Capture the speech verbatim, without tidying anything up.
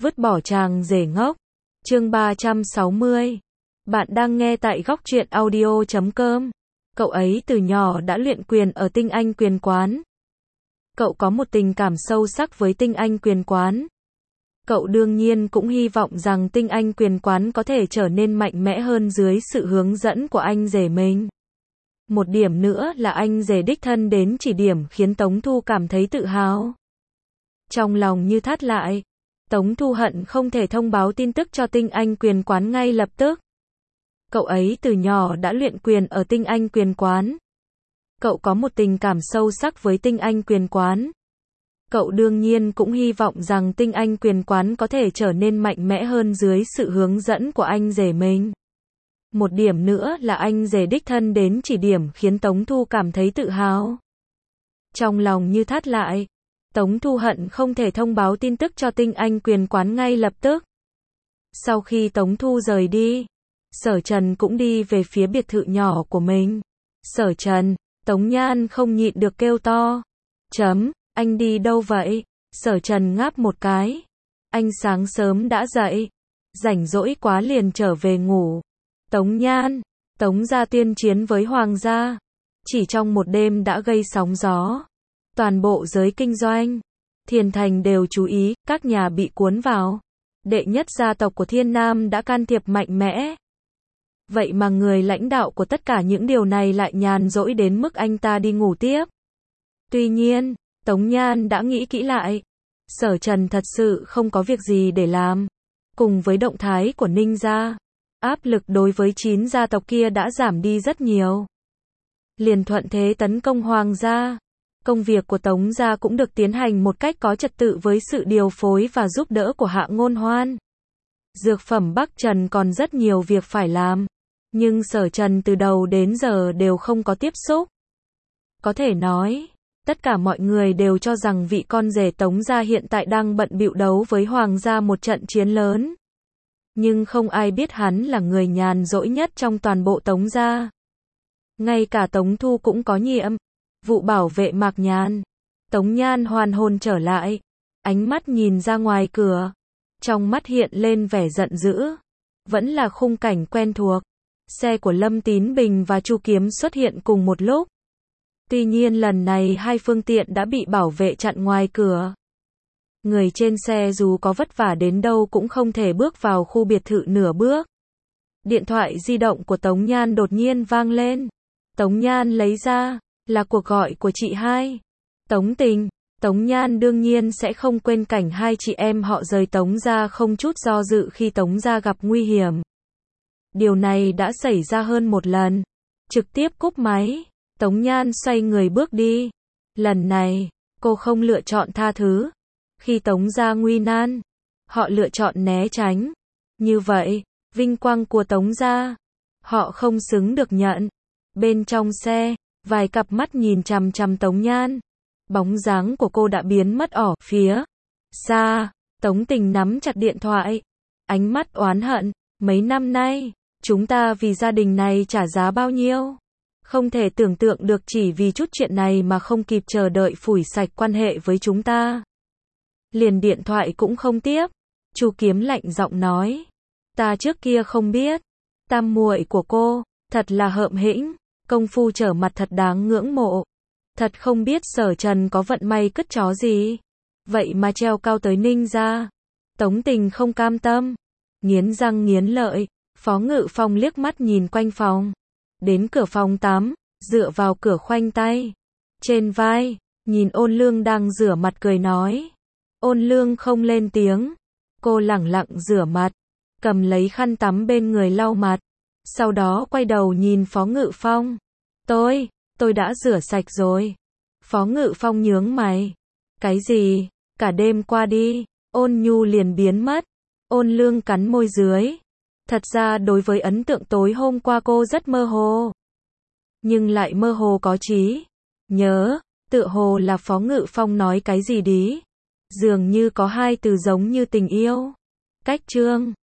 Vứt bỏ chàng rể ngốc. Chương ba trăm sáu mươi. Bạn đang nghe tại góc truyện audio chấm com. Cậu ấy từ nhỏ đã luyện quyền ở Tinh Anh Quyền Quán. Cậu có một tình cảm sâu sắc với Tinh Anh Quyền Quán. Cậu đương nhiên cũng hy vọng rằng Tinh Anh Quyền Quán có thể trở nên mạnh mẽ hơn dưới sự hướng dẫn của anh rể mình. Một điểm nữa là anh rể đích thân đến chỉ điểm khiến Tống Thu cảm thấy tự hào. Trong lòng như thắt lại, Tống Thu hận không thể thông báo tin tức cho Tinh Anh Quyền Quán ngay lập tức. Cậu ấy từ nhỏ đã luyện quyền ở Tinh Anh Quyền Quán. Cậu có một tình cảm sâu sắc với Tinh Anh Quyền Quán. Cậu đương nhiên cũng hy vọng rằng Tinh Anh Quyền Quán có thể trở nên mạnh mẽ hơn dưới sự hướng dẫn của anh rể mình. Một điểm nữa là anh rể đích thân đến chỉ điểm khiến Tống Thu cảm thấy tự hào. Trong lòng như thắt lại, Tống Thu hận không thể thông báo tin tức cho Tinh Anh Quyền Quán ngay lập tức. Sau khi Tống Thu rời đi, Sở Trần cũng đi về phía biệt thự nhỏ của mình. Sở Trần, Tống Nhan không nhịn được kêu to. Chấm, anh đi đâu vậy? Sở Trần ngáp một cái. Anh sáng sớm đã dậy. Rảnh rỗi quá liền trở về ngủ. Tống Nhan, Tống gia tuyên chiến với Hoàng gia. Chỉ trong một đêm đã gây sóng gió. Toàn bộ giới kinh doanh, Thiền Thành đều chú ý, các nhà bị cuốn vào. Đệ nhất gia tộc của Thiên Nam đã can thiệp mạnh mẽ. Vậy mà người lãnh đạo của tất cả những điều này lại nhàn rỗi đến mức anh ta đi ngủ tiếp. Tuy nhiên, Tống Nhan đã nghĩ kỹ lại. Sở Trần thật sự không có việc gì để làm. Cùng với động thái của Ninh gia, áp lực đối với chín gia tộc kia đã giảm đi rất nhiều. Liền thuận thế tấn công Hoàng gia. Công việc của Tống gia cũng được tiến hành một cách có trật tự với sự điều phối và giúp đỡ của Hạ Ngôn Hoan. Dược phẩm Bắc Trần còn rất nhiều việc phải làm, nhưng Sở Trần từ đầu đến giờ đều không có tiếp xúc. Có thể nói, tất cả mọi người đều cho rằng vị con rể Tống gia hiện tại đang bận bịu đấu với Hoàng gia một trận chiến lớn. Nhưng không ai biết hắn là người nhàn rỗi nhất trong toàn bộ Tống gia. Ngay cả Tống Thu cũng có nhiệm vụ bảo vệ Mạc Nhàn. Tống Nhan hoàn hồn trở lại, ánh mắt nhìn ra ngoài cửa, trong mắt hiện lên vẻ giận dữ. Vẫn là khung cảnh quen thuộc. Xe của Lâm Tín Bình và Chu Kiếm xuất hiện cùng một lúc. Tuy nhiên lần này hai phương tiện đã bị bảo vệ chặn ngoài cửa. Người trên xe dù có vất vả đến đâu cũng không thể bước vào khu biệt thự nửa bước. Điện thoại di động của Tống Nhan đột nhiên vang lên. Tống Nhan lấy ra, là cuộc gọi của chị hai. Tống Tình. Tống Nhan đương nhiên sẽ không quên cảnh hai chị em họ rời Tống gia không chút do dự khi Tống gia gặp nguy hiểm. Điều này đã xảy ra hơn một lần. Trực tiếp cúp máy, Tống Nhan xoay người bước đi. Lần này, cô không lựa chọn tha thứ. Khi Tống gia nguy nan, họ lựa chọn né tránh. Như vậy, vinh quang của Tống gia, họ không xứng được nhận. Bên trong xe, vài cặp mắt nhìn chằm chằm Tống Nhan. Bóng dáng của cô đã biến mất ở phía xa. Tống Tình nắm chặt điện thoại, ánh mắt oán hận. Mấy năm nay, chúng ta vì gia đình này trả giá bao nhiêu? Không thể tưởng tượng được chỉ vì chút chuyện này mà không kịp chờ đợi phủi sạch quan hệ với chúng ta. Liền điện thoại cũng không tiếp. Chu Kiếm lạnh giọng nói. Ta trước kia không biết. Tam muội của cô, thật là hợm hĩnh. Công phu trở mặt thật đáng ngưỡng mộ. Thật không biết Sở Trần có vận may cứt chó gì. Vậy mà treo cao tới Ninh gia. Tống Tình không cam tâm. Nghiến răng nghiến lợi. Phó Ngự Phong liếc mắt nhìn quanh phòng. Đến cửa phòng tắm, dựa vào cửa khoanh tay. Trên vai, nhìn Ôn Lương đang rửa mặt cười nói. Ôn Lương không lên tiếng. Cô lẳng lặng rửa mặt. Cầm lấy khăn tắm bên người lau mặt. Sau đó quay đầu nhìn Phó Ngự Phong. Tôi, tôi đã rửa sạch rồi. Phó Ngự Phong nhướng mày. Cái gì? Cả đêm qua đi, Ôn Nhu liền biến mất. Ôn Lương cắn môi dưới. Thật ra đối với ấn tượng tối hôm qua cô rất mơ hồ. Nhưng lại mơ hồ có trí. Nhớ, tựa hồ là Phó Ngự Phong nói cái gì đi. Dường như có hai từ giống như tình yêu. Cách trương.